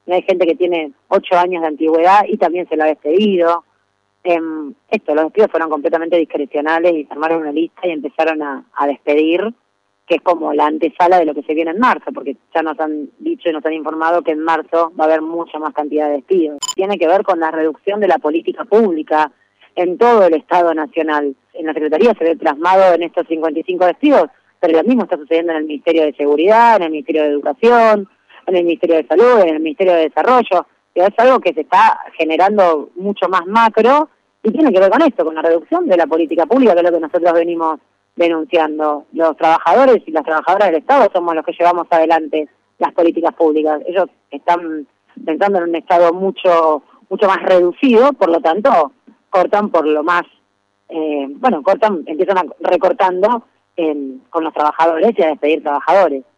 hay gente que tiene 8 años de antigüedad y también se lo ha despedido. Los despidos fueron completamente discrecionales y armaron una lista y empezaron a despedir, que es como la antesala de lo que se viene en marzo, porque ya nos han dicho y nos han informado que en marzo va a haber mucha más cantidad de despidos. Tiene que ver con la reducción de la política pública en todo el Estado Nacional. En la Secretaría se ve plasmado en estos 55 despidos, pero lo mismo está sucediendo en el Ministerio de Seguridad, en el Ministerio de Educación, en el Ministerio de Salud, en el Ministerio de Desarrollo. Es algo que se está generando mucho más macro y tiene que ver con esto, con la reducción de la política pública, que es lo que nosotros venimos denunciando. Los trabajadores y las trabajadoras del Estado somos los que llevamos adelante las políticas públicas. Ellos están pensando en un Estado mucho más reducido, por lo tanto cortan por lo más, empiezan recortando con los trabajadores y a despedir trabajadores.